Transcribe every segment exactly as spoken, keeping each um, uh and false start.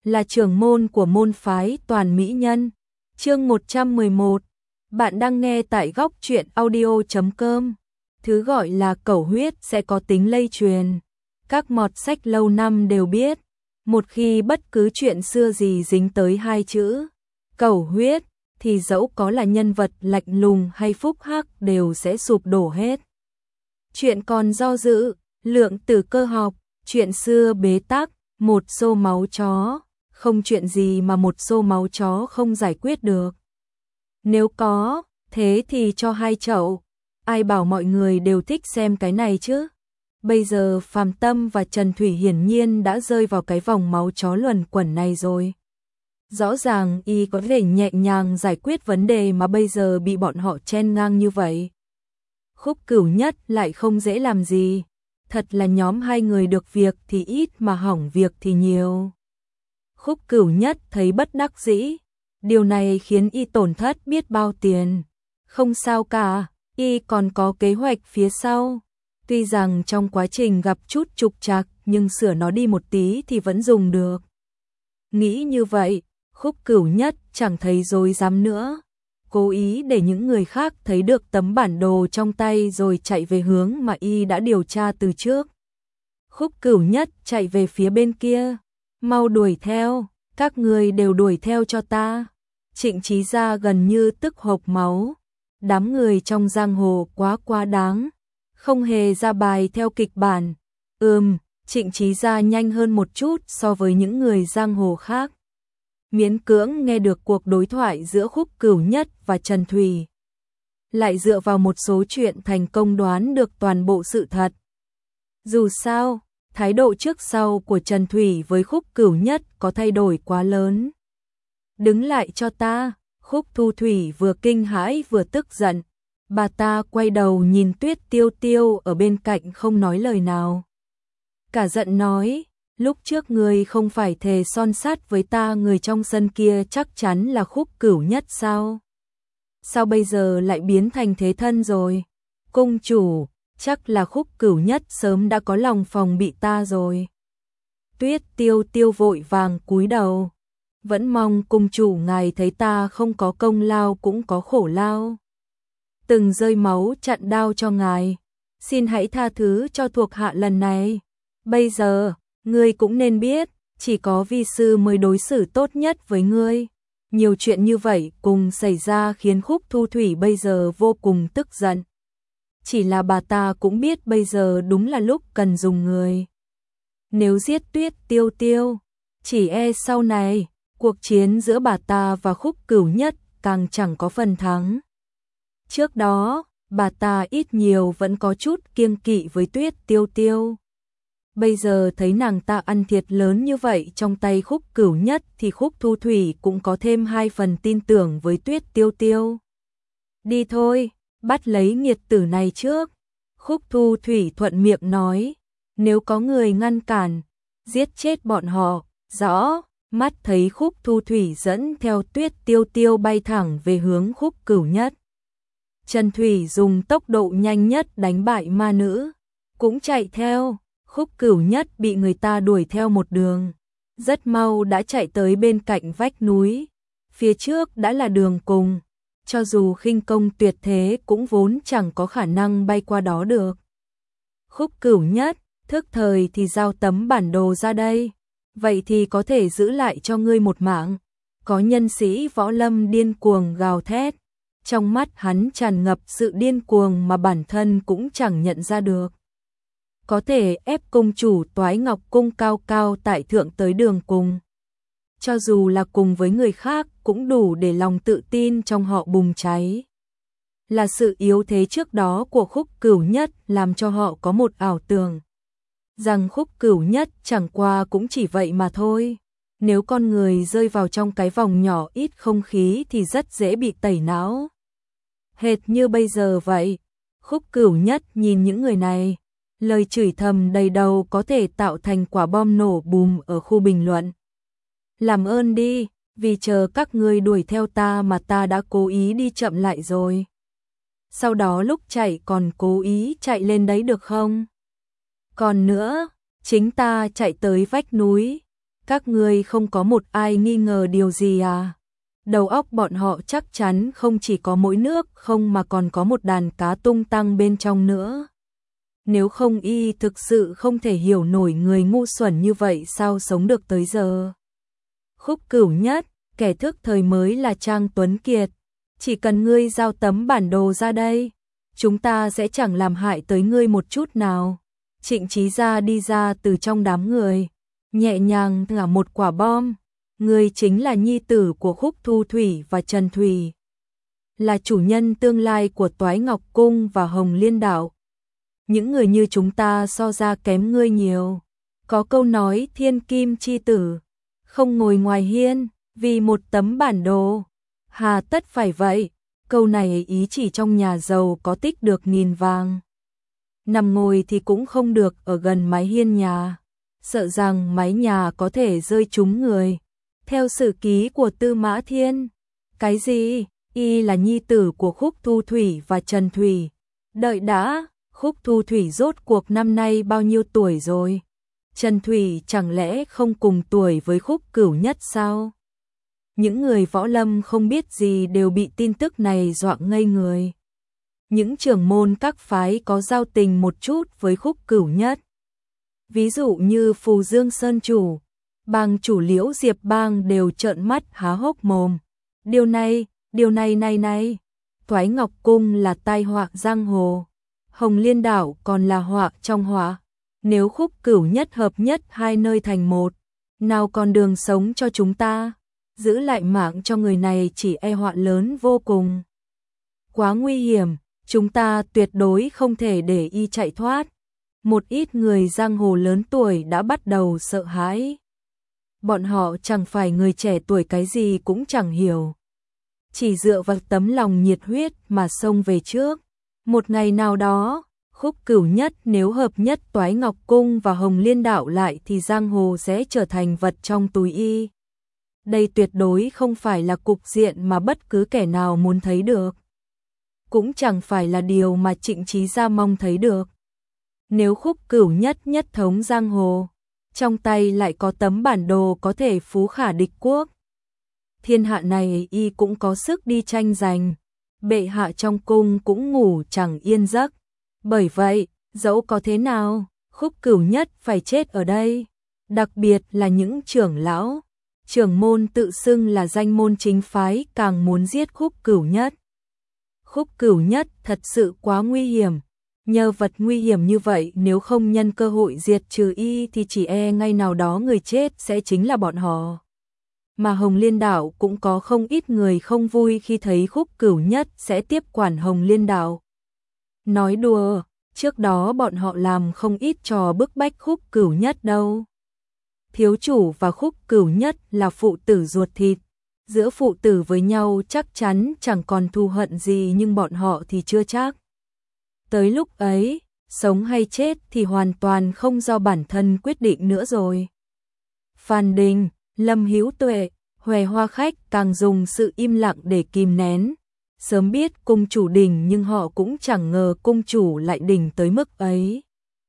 là trưởng môn của môn phái Toàn Mỹ Nhân. Chương một trăm mười một. Bạn đang nghe tại góc truyện audio chấm com. Thứ gọi là cẩu huyết sẽ có tính lây truyền. Các mọt sách lâu năm đều biết, một khi bất cứ chuyện xưa gì dính tới hai chữ cẩu huyết thì dẫu có là nhân vật lạnh lùng hay phúc hắc đều sẽ sụp đổ hết. Chuyện còn do dự, Lượng Tử cơ học, chuyện xưa bế tắc, một xô máu chó, không chuyện gì mà một xô máu chó không giải quyết được. Nếu có, thế thì cho hai chậu, ai bảo mọi người đều thích xem cái này chứ. Bây giờ Phàm Tâm và Trần Thủy hiển nhiên đã rơi vào cái vòng máu chó luẩn quẩn này rồi. Rõ ràng y có thể nhẹ nhàng giải quyết vấn đề mà bây giờ bị bọn họ chen ngang như vậy. Khúc Cửu Nhất lại không dễ làm gì. Thật là nhóm hai người được việc thì ít mà hỏng việc thì nhiều. Khúc Cửu Nhất thấy bất đắc dĩ. Điều này khiến y tổn thất biết bao tiền. Không sao cả, y còn có kế hoạch phía sau. Tuy rằng trong quá trình gặp chút trục trặc nhưng sửa nó đi một tí thì vẫn dùng được. Nghĩ như vậy, Khúc Cửu Nhất chẳng thấy rối rắm nữa. Cố ý để những người khác thấy được tấm bản đồ trong tay rồi chạy về hướng mà y đã điều tra từ trước. Khúc Cửu Nhất chạy về phía bên kia. Mau đuổi theo, các người đều đuổi theo cho ta. Trịnh Chí Gia gần như tức hộc máu. Đám người trong giang hồ quá quá đáng. Không hề ra bài theo kịch bản. Ừm, Trịnh Chí Gia nhanh hơn một chút so với những người giang hồ khác. Miễn cưỡng nghe được cuộc đối thoại giữa Khúc Cửu Nhất và Trần Thủy. Lại dựa vào một số chuyện thành công đoán được toàn bộ sự thật. Dù sao, thái độ trước sau của Trần Thủy với Khúc Cửu Nhất có thay đổi quá lớn. Đứng lại cho ta, Khúc Thu Thủy vừa kinh hãi vừa tức giận. Bà ta quay đầu nhìn Tuyết Tiêu Tiêu ở bên cạnh không nói lời nào. Cả giận nói, lúc trước người không phải thề son sắt với ta người trong sân kia chắc chắn là Khúc Cửu Nhất sao? Sao bây giờ lại biến thành thế thân rồi? Cung chủ, chắc là Khúc Cửu Nhất sớm đã có lòng phòng bị ta rồi. Tuyết Tiêu Tiêu vội vàng cúi đầu. Vẫn mong cung chủ ngài thấy ta không có công lao cũng có khổ lao. Từng rơi máu chặn đao cho ngài. Xin hãy tha thứ cho thuộc hạ lần này. Bây giờ, ngươi cũng nên biết, chỉ có vi sư mới đối xử tốt nhất với ngươi. Nhiều chuyện như vậy cùng xảy ra khiến Khúc Thu Thủy bây giờ vô cùng tức giận. Chỉ là bà ta cũng biết bây giờ đúng là lúc cần dùng người. Nếu giết Tuyết Tiêu Tiêu, chỉ e sau này, cuộc chiến giữa bà ta và Khúc Cửu Nhất càng chẳng có phần thắng. Trước đó, bà ta ít nhiều vẫn có chút kiêng kỵ với Tuyết Tiêu Tiêu. Bây giờ thấy nàng ta ăn thiệt lớn như vậy trong tay Khúc Cửu Nhất thì Khúc Thu Thủy cũng có thêm hai phần tin tưởng với Tuyết Tiêu Tiêu. Đi thôi, bắt lấy nghiệt tử này trước. Khúc Thu Thủy thuận miệng nói, nếu có người ngăn cản, giết chết bọn họ, rõ. Mắt thấy Khúc Thu Thủy dẫn theo Tuyết Tiêu Tiêu bay thẳng về hướng Khúc Cửu Nhất. Trần Thủy dùng tốc độ nhanh nhất đánh bại ma nữ, cũng chạy theo. Khúc Cửu Nhất bị người ta đuổi theo một đường, rất mau đã chạy tới bên cạnh vách núi. Phía trước đã là đường cùng, cho dù khinh công tuyệt thế cũng vốn chẳng có khả năng bay qua đó được. Khúc Cửu Nhất, thức thời thì giao tấm bản đồ ra đây, vậy thì có thể giữ lại cho ngươi một mạng. Có nhân sĩ võ lâm điên cuồng gào thét, trong mắt hắn tràn ngập sự điên cuồng mà bản thân cũng chẳng nhận ra được. Có thể ép công chủ Toái Ngọc Cung cao cao tại thượng tới đường cùng. Cho dù là cùng với người khác cũng đủ để lòng tự tin trong họ bùng cháy. Là sự yếu thế trước đó của Khúc Cửu Nhất làm cho họ có một ảo tưởng rằng Khúc Cửu Nhất chẳng qua cũng chỉ vậy mà thôi. Nếu con người rơi vào trong cái vòng nhỏ ít không khí thì rất dễ bị tẩy não. Hệt như bây giờ vậy. Khúc Cửu Nhất nhìn những người này, lời chửi thầm đầy đầu có thể tạo thành quả bom nổ bùm ở khu bình luận. Làm ơn đi, vì chờ các ngươi đuổi theo ta mà ta đã cố ý đi chậm lại rồi. Sau đó lúc chạy còn cố ý chạy lên đấy được không? Còn nữa, chính ta chạy tới vách núi, Các ngươi không có một ai nghi ngờ điều gì à? Đầu óc bọn họ chắc chắn không chỉ có mỗi nước không mà còn có một đàn cá tung tăng bên trong nữa. Nếu không y thực sự không thể hiểu nổi người ngu xuẩn như vậy sao sống được tới giờ. Khúc Cửu Nhất, kẻ thức thời mới là Trang Tuấn Kiệt. Chỉ cần ngươi giao tấm bản đồ ra đây, chúng ta sẽ chẳng làm hại tới ngươi một chút nào. Trịnh Chí Gia đi ra từ trong đám người, nhẹ nhàng thả một quả bom. Ngươi chính là nhi tử của Khúc Thu Thủy và Trần Thủy, là chủ nhân tương lai của Toái Ngọc Cung và Hồng Liên Đảo. Những người như chúng ta so ra kém ngươi nhiều. Có câu nói thiên kim chi tử, không ngồi ngoài hiên, vì một tấm bản đồ. Hà tất phải vậy, câu này ý chỉ trong nhà giàu có tích được nghìn vàng. Nằm ngồi thì cũng không được ở gần mái hiên nhà, sợ rằng mái nhà có thể rơi trúng người. Theo sử ký của Tư Mã Thiên, cái gì? Y là nhi tử của Khúc Thu Thủy và Trần Thủy. Đợi đã, Khúc Thu Thủy rốt cuộc năm nay bao nhiêu tuổi rồi? Trần Thủy chẳng lẽ không cùng tuổi với Khúc Cửu Nhất sao? Những người võ lâm không biết gì đều bị tin tức này dọa ngây người. Những trưởng môn các phái có giao tình một chút với Khúc Cửu Nhất, ví dụ như Phù Dương Sơn chủ, bang chủ Liễu Diệp bang đều trợn mắt há hốc mồm. Điều này, điều này này này, Toái Ngọc Cung là tai họa giang hồ, Hồng Liên Đảo còn là họa trong họa. Nếu Khúc Cửu Nhất hợp nhất hai nơi thành một, nào còn đường sống cho chúng ta? Giữ lại mạng cho người này chỉ e họa lớn vô cùng. Quá nguy hiểm, chúng ta tuyệt đối không thể để y chạy thoát. Một ít người giang hồ lớn tuổi đã bắt đầu sợ hãi. Bọn họ chẳng phải người trẻ tuổi cái gì cũng chẳng hiểu, chỉ dựa vào tấm lòng nhiệt huyết mà xông về trước. Một ngày nào đó, Khúc Cửu Nhất nếu hợp nhất Toái Ngọc Cung và Hồng Liên Đảo lại thì giang hồ sẽ trở thành vật trong túi y. Đây tuyệt đối không phải là cục diện mà bất cứ kẻ nào muốn thấy được, cũng chẳng phải là điều mà Trịnh Chí Gia mong thấy được. Nếu Khúc Cửu Nhất nhất thống giang hồ, trong tay lại có tấm bản đồ có thể phú khả địch quốc, thiên hạ này y cũng có sức đi tranh giành. Bệ hạ trong cung cũng ngủ chẳng yên giấc. Bởi vậy, dẫu có thế nào, Khúc Cửu Nhất phải chết ở đây. Đặc biệt là những trưởng lão, trưởng môn tự xưng là danh môn chính phái càng muốn giết Khúc Cửu Nhất. Khúc Cửu Nhất thật sự quá nguy hiểm. Nhờ vật nguy hiểm như vậy, nếu không nhân cơ hội diệt trừ y thì chỉ e ngay nào đó người chết sẽ chính là bọn họ. Mà Hồng Liên Đảo cũng có không ít người không vui khi thấy Khúc Cửu Nhất sẽ tiếp quản Hồng Liên Đảo. Nói đùa, trước đó bọn họ làm không ít trò bức bách Khúc Cửu Nhất đâu. Thiếu chủ và Khúc Cửu Nhất là phụ tử ruột thịt, giữa phụ tử với nhau chắc chắn chẳng còn thù hận gì, nhưng bọn họ thì chưa chắc. Tới lúc ấy, sống hay chết thì hoàn toàn không do bản thân quyết định nữa rồi. Phan Đình, Lâm Hữu Tuệ, Huệ Hoa Khách càng dùng sự im lặng để kìm nén. Sớm biết cung chủ đỉnh nhưng họ cũng chẳng ngờ cung chủ lại đỉnh tới mức ấy.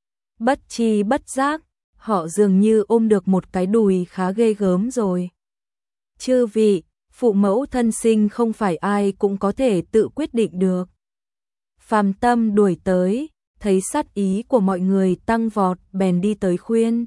Bất chi bất giác, họ dường như ôm được một cái đùi khá ghê gớm rồi. Chư vị, phụ mẫu thân sinh không phải ai cũng có thể tự quyết định được. Phàm Tâm đuổi tới, thấy sát ý của mọi người tăng vọt bèn đi tới khuyên.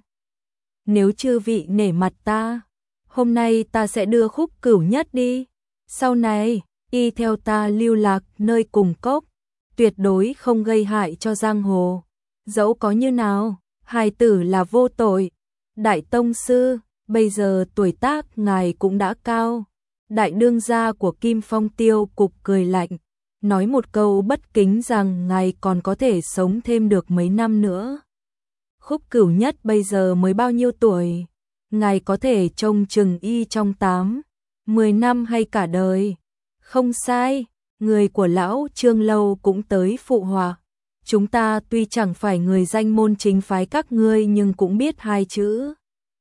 Nếu chư vị nể mặt ta, hôm nay ta sẽ đưa Khúc Cửu Nhất đi. Sau này, y theo ta lưu lạc nơi cùng cốc, tuyệt đối không gây hại cho giang hồ. Dẫu có như nào, hài tử là vô tội. Đại tông sư, bây giờ tuổi tác ngài cũng đã cao. Đại đương gia của Kim Phong Tiêu Cục cười lạnh, nói một câu bất kính rằng ngài còn có thể sống thêm được mấy năm nữa. Khúc Cửu Nhất bây giờ mới bao nhiêu tuổi? Ngài có thể trông chừng y trong tám, mười năm hay cả đời. Không sai, người của lão Trương Lâu cũng tới phụ họa. Chúng ta tuy chẳng phải người danh môn chính phái các ngươi nhưng cũng biết hai chữ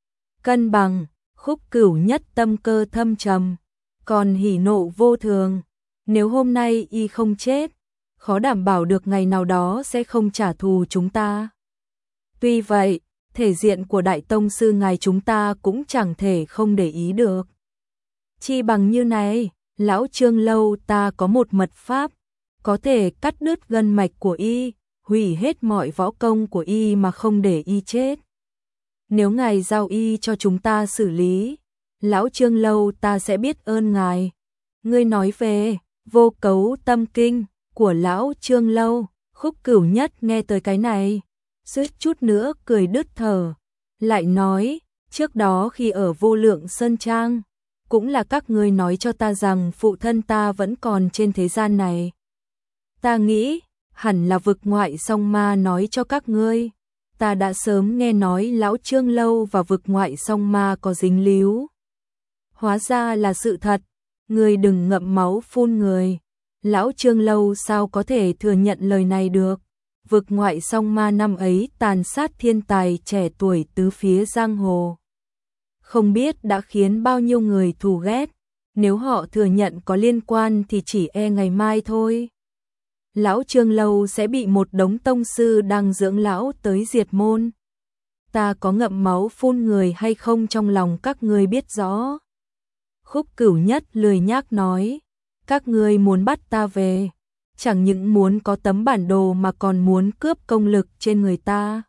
cân bằng. Khúc Cửu Nhất tâm cơ thâm trầm, còn hỉ nộ vô thường. Nếu hôm nay y không chết, khó đảm bảo được ngày nào đó sẽ không trả thù chúng ta. Tuy vậy, thể diện của đại tông sư ngài chúng ta cũng chẳng thể không để ý được. Chi bằng như này, lão Trương Lâu ta có một mật pháp, có thể cắt đứt gân mạch của y, hủy hết mọi võ công của y mà không để y chết. Nếu ngài giao y cho chúng ta xử lý, lão Trương Lâu ta sẽ biết ơn ngài. Ngươi nói về Vô Cấu Tâm Kinh của lão Trương Lâu. Khúc Cửu Nhất nghe tới cái này, suýt chút nữa cười đứt thở, lại nói, trước đó khi ở Vô Lượng Sơn Trang, cũng là các ngươi nói cho ta rằng phụ thân ta vẫn còn trên thế gian này. Ta nghĩ, hẳn là vực ngoại song ma nói cho các ngươi. Ta đã sớm nghe nói lão Trương Lâu và vực ngoại song ma có dính líu. Hóa ra là sự thật, ngươi đừng ngậm máu phun người. Lão Trương Lâu sao có thể thừa nhận lời này được? Vực ngoại song ma năm ấy tàn sát thiên tài trẻ tuổi tứ phía giang hồ, không biết đã khiến bao nhiêu người thù ghét. Nếu họ thừa nhận có liên quan thì chỉ e ngày mai thôi, lão Trương Lâu sẽ bị một đống tông sư đang dưỡng lão tới diệt môn. Ta có ngậm máu phun người hay không trong lòng các ngươi biết rõ. Khúc Cửu Nhất lười nhác nói, các ngươi muốn bắt ta về, chẳng những muốn có tấm bản đồ mà còn muốn cướp công lực trên người ta.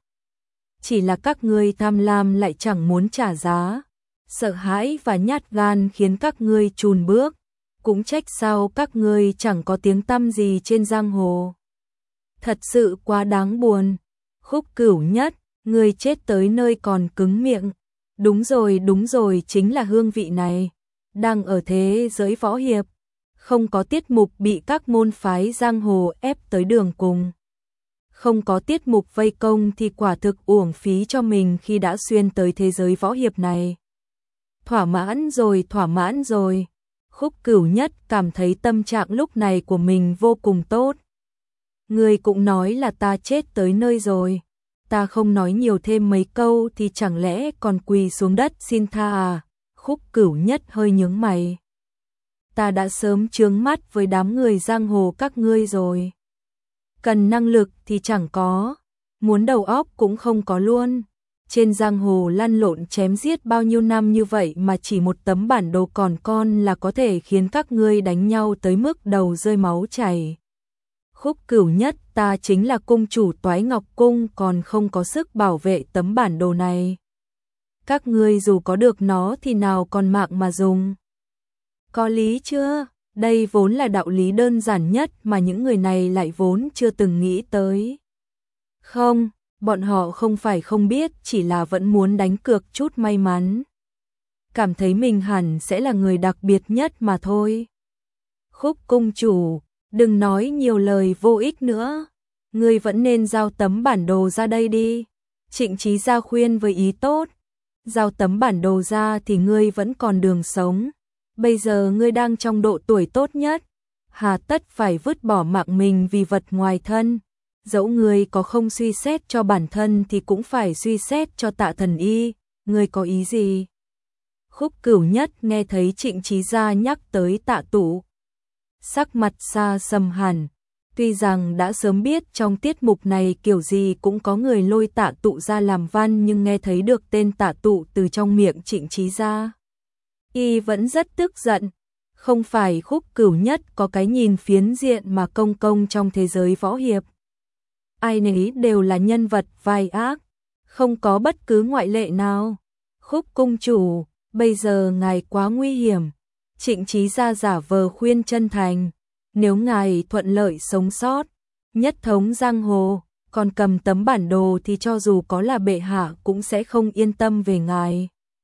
Chỉ là các ngươi tham lam lại chẳng muốn trả giá, sợ hãi và nhát gan khiến các ngươi chùn bước, cũng trách sao các ngươi chẳng có tiếng tăm gì trên giang hồ. Thật sự quá đáng buồn. Khúc Cửu Nhất, ngươi chết tới nơi còn cứng miệng. Đúng rồi, đúng rồi, chính là hương vị này. Đang ở thế giới võ hiệp, không có tiết mục bị các môn phái giang hồ ép tới đường cùng, không có tiết mục vây công thì quả thực uổng phí cho mình khi đã xuyên tới thế giới võ hiệp này. Thỏa mãn rồi, thỏa mãn rồi. Khúc Cửu Nhất cảm thấy tâm trạng lúc này của mình vô cùng tốt. Ngươi cũng nói là ta chết tới nơi rồi, ta không nói nhiều thêm mấy câu thì chẳng lẽ còn quỳ xuống đất xin tha à? Khúc Cửu Nhất hơi nhướng mày. Ta đã sớm chướng mắt với đám người giang hồ các ngươi rồi. Cần năng lực thì chẳng có, muốn đầu óc cũng không có luôn. Trên giang hồ lăn lộn chém giết bao nhiêu năm như vậy mà chỉ một tấm bản đồ còn con là có thể khiến các ngươi đánh nhau tới mức đầu rơi máu chảy. Khúc Cửu Nhất, ta chính là cung chủ Toái Ngọc Cung còn không có sức bảo vệ tấm bản đồ này. Các ngươi dù có được nó thì nào còn mạng mà dùng. Có lý chưa? Đây vốn là đạo lý đơn giản nhất mà những người này lại vốn chưa từng nghĩ tới. Không, bọn họ không phải không biết, chỉ là vẫn muốn đánh cược chút may mắn. Cảm thấy mình hẳn sẽ là người đặc biệt nhất mà thôi. Khúc cung chủ, đừng nói nhiều lời vô ích nữa. Ngươi vẫn nên giao tấm bản đồ ra đây đi. Trịnh Chí Gia khuyên với ý tốt. Giao tấm bản đồ ra thì ngươi vẫn còn đường sống. Bây giờ ngươi đang trong độ tuổi tốt nhất, hà tất phải vứt bỏ mạng mình vì vật ngoài thân. Dẫu ngươi có không suy xét cho bản thân thì cũng phải suy xét cho Tạ Thần Y. Ngươi có ý gì? Khúc Cửu Nhất nghe thấy Trịnh Chí Gia nhắc tới Tạ Tụ, sắc mặt xa sầm hẳn. Tuy rằng đã sớm biết trong tiết mục này kiểu gì cũng có người lôi Tạ Tụ ra làm văn, nhưng nghe thấy được tên Tạ Tụ từ trong miệng Trịnh Chí Gia, y vẫn rất tức giận. Không phải Khúc Cửu Nhất có cái nhìn phiến diện mà công công trong thế giới võ hiệp, ai nấy đều là nhân vật vai ác, không có bất cứ ngoại lệ nào. Khúc cung chủ, bây giờ ngài quá nguy hiểm. Trịnh Chí Gia giả vờ khuyên chân thành, nếu ngài thuận lợi sống sót, nhất thống giang hồ, còn cầm tấm bản đồ thì cho dù có là bệ hạ cũng sẽ không yên tâm về ngài.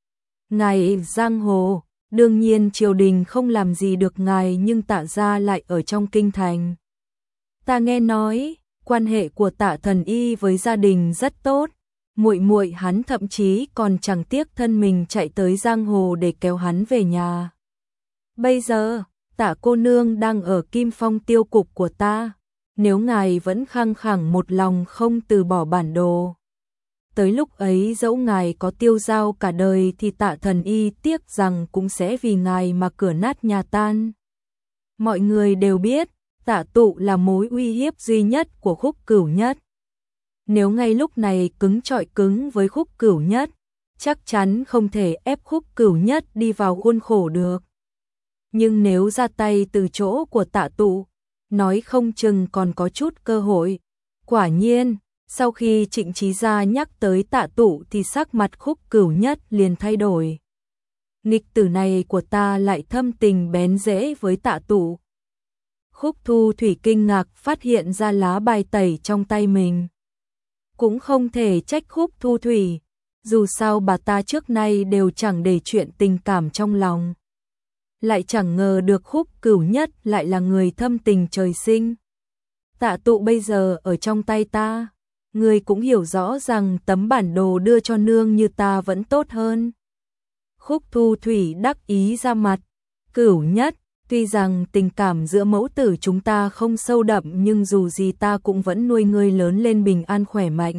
Ngài giang hồ, đương nhiên triều đình không làm gì được ngài, nhưng Tạ gia lại ở trong kinh thành. Ta nghe nói quan hệ của Tạ Thần Y với gia đình rất tốt, muội muội hắn thậm chí còn chẳng tiếc thân mình chạy tới giang hồ để kéo hắn về nhà. Bây giờ Tạ cô nương đang ở Kim Phong tiêu cục của ta, nếu ngài vẫn khăng khăng một lòng không từ bỏ bản đồ, tới lúc ấy dẫu ngài có tiêu dao cả đời thì Tạ Thần Y tiếc rằng cũng sẽ vì ngài mà cửa nát nhà tan. Mọi người đều biết Tạ Tụ là mối uy hiếp duy nhất của Khúc Cửu Nhất. Nếu ngay lúc này cứng trọi cứng với Khúc Cửu Nhất, chắc chắn không thể ép Khúc Cửu Nhất đi vào khuôn khổ được. Nhưng nếu ra tay từ chỗ của Tạ Tụ, nói không chừng còn có chút cơ hội. Quả nhiên, sau khi Trịnh Chí Gia nhắc tới Tạ Tụ thì sắc mặt Khúc Cửu Nhất liền thay đổi. Nghịch tử này của ta lại thâm tình bén rễ với Tạ Tụ. Khúc Thu Thủy kinh ngạc phát hiện ra lá bài tẩy trong tay mình. Cũng không thể trách Khúc Thu Thủy, dù sao bà ta trước nay đều chẳng để chuyện tình cảm trong lòng. Lại chẳng ngờ được Khúc Cửu Nhất lại là người thâm tình trời sinh. Tạ Tụ bây giờ ở trong tay ta, ngươi cũng hiểu rõ rằng tấm bản đồ đưa cho nương như ta vẫn tốt hơn. Khúc Thu Thủy đắc ý ra mặt. Cửu Nhất, tuy rằng tình cảm giữa mẫu tử chúng ta không sâu đậm nhưng dù gì ta cũng vẫn nuôi ngươi lớn lên bình an khỏe mạnh.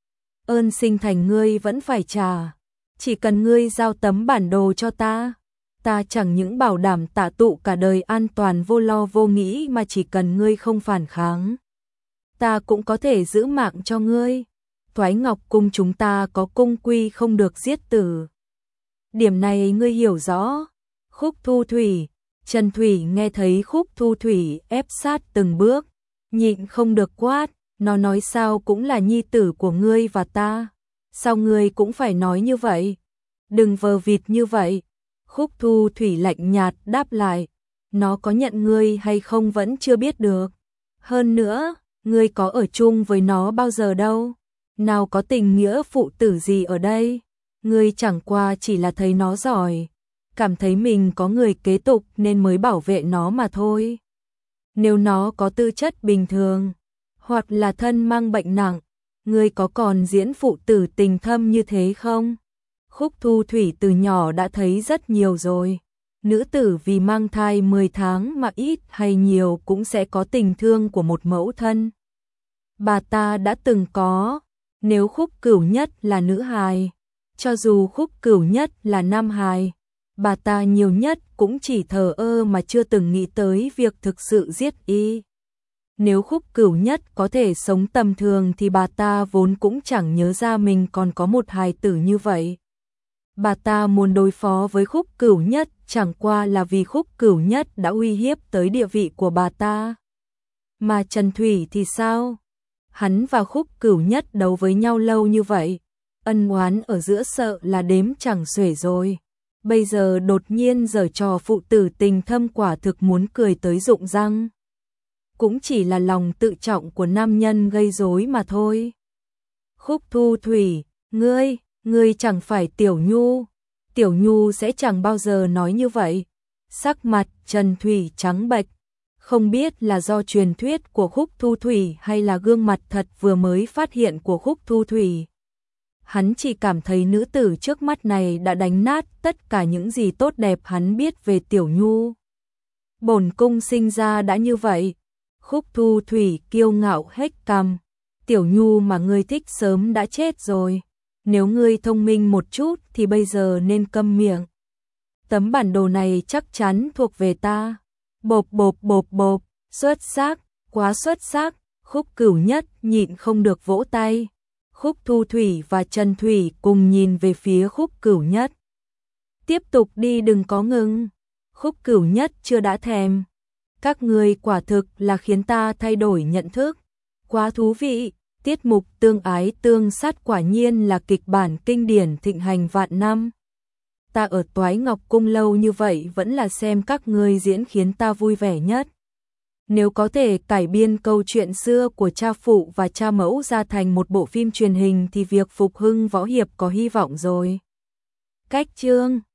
Ơn sinh thành ngươi vẫn phải trả. Chỉ cần ngươi giao tấm bản đồ cho ta, ta chẳng những bảo đảm Tạ Tụ cả đời an toàn vô lo vô nghĩ mà chỉ cần ngươi không phản kháng, ta cũng có thể giữ mạng cho ngươi. Thoái Ngọc cung chúng ta có cung quy không được giết tử. Điểm này ngươi hiểu rõ. Khúc Thu Thủy, Trần Thủy nghe thấy Khúc Thu Thủy ép sát từng bước, nhịn không được quát, nó nói sao cũng là nhi tử của ngươi và ta, sao ngươi cũng phải nói như vậy? Đừng vờ vịt như vậy. Khúc Thu Thủy lạnh nhạt đáp lại, nó có nhận ngươi hay không vẫn chưa biết được. Hơn nữa, ngươi có ở chung với nó bao giờ đâu, nào có tình nghĩa phụ tử gì ở đây. Ngươi chẳng qua chỉ là thấy nó giỏi, cảm thấy mình có người kế tục nên mới bảo vệ nó mà thôi. Nếu nó có tư chất bình thường, hoặc là thân mang bệnh nặng, ngươi có còn diễn phụ tử tình thâm như thế không? Khúc Thu Thủy từ nhỏ đã thấy rất nhiều rồi. Nữ tử vì mang thai mười tháng mà ít hay nhiều cũng sẽ có tình thương của một mẫu thân. Bà ta đã từng có. Nếu Khúc Cửu Nhất là nữ hài, cho dù Khúc Cửu Nhất là nam hài, bà ta nhiều nhất cũng chỉ thờ ơ mà chưa từng nghĩ tới việc thực sự giết y. Nếu Khúc Cửu Nhất có thể sống tầm thường thì bà ta vốn cũng chẳng nhớ ra mình còn có một hài tử như vậy. Bà ta muốn đối phó với Khúc Cửu Nhất chẳng qua là vì Khúc Cửu Nhất đã uy hiếp tới địa vị của bà ta. Mà Trần Thủy thì sao? Hắn và Khúc Cửu Nhất đấu với nhau lâu như vậy, ân oán ở giữa sợ là đếm chẳng xuể rồi. Bây giờ đột nhiên giở trò phụ tử tình thâm quả thực muốn cười tới rụng răng. Cũng chỉ là lòng tự trọng của nam nhân gây rối mà thôi. Khúc Thu Thủy, ngươi, ngươi chẳng phải Tiểu Nhu. Tiểu Nhu sẽ chẳng bao giờ nói như vậy. Sắc mặt Trần Thủy trắng bệch, không biết là do truyền thuyết của Khúc Thu Thủy hay là gương mặt thật vừa mới phát hiện của Khúc Thu Thủy. Hắn chỉ cảm thấy nữ tử trước mắt này đã đánh nát tất cả những gì tốt đẹp hắn biết về Tiểu Nhu. Bổn cung sinh ra đã như vậy. Khúc Thu Thủy kiêu ngạo hếch cằm. Tiểu Nhu mà ngươi thích sớm đã chết rồi. Nếu ngươi thông minh một chút thì bây giờ nên câm miệng. Tấm bản đồ này chắc chắn thuộc về ta. Bộp bộp bộp bộp, xuất sắc, quá xuất sắc. Khúc Cửu Nhất nhịn không được vỗ tay. Khúc Thu Thủy và Trần Thủy cùng nhìn về phía Khúc Cửu Nhất. Tiếp tục đi đừng có ngừng. Khúc Cửu Nhất chưa đã thèm. Các người quả thực là khiến ta thay đổi nhận thức. Quá thú vị, tiết mục tương ái tương sát quả nhiên là kịch bản kinh điển thịnh hành vạn năm. Ta ở Toái Ngọc Cung lâu như vậy vẫn là xem các ngươi diễn khiến ta vui vẻ nhất. Nếu có thể cải biên câu chuyện xưa của cha phụ và cha mẫu ra thành một bộ phim truyền hình thì việc phục hưng võ hiệp có hy vọng rồi. Cách chương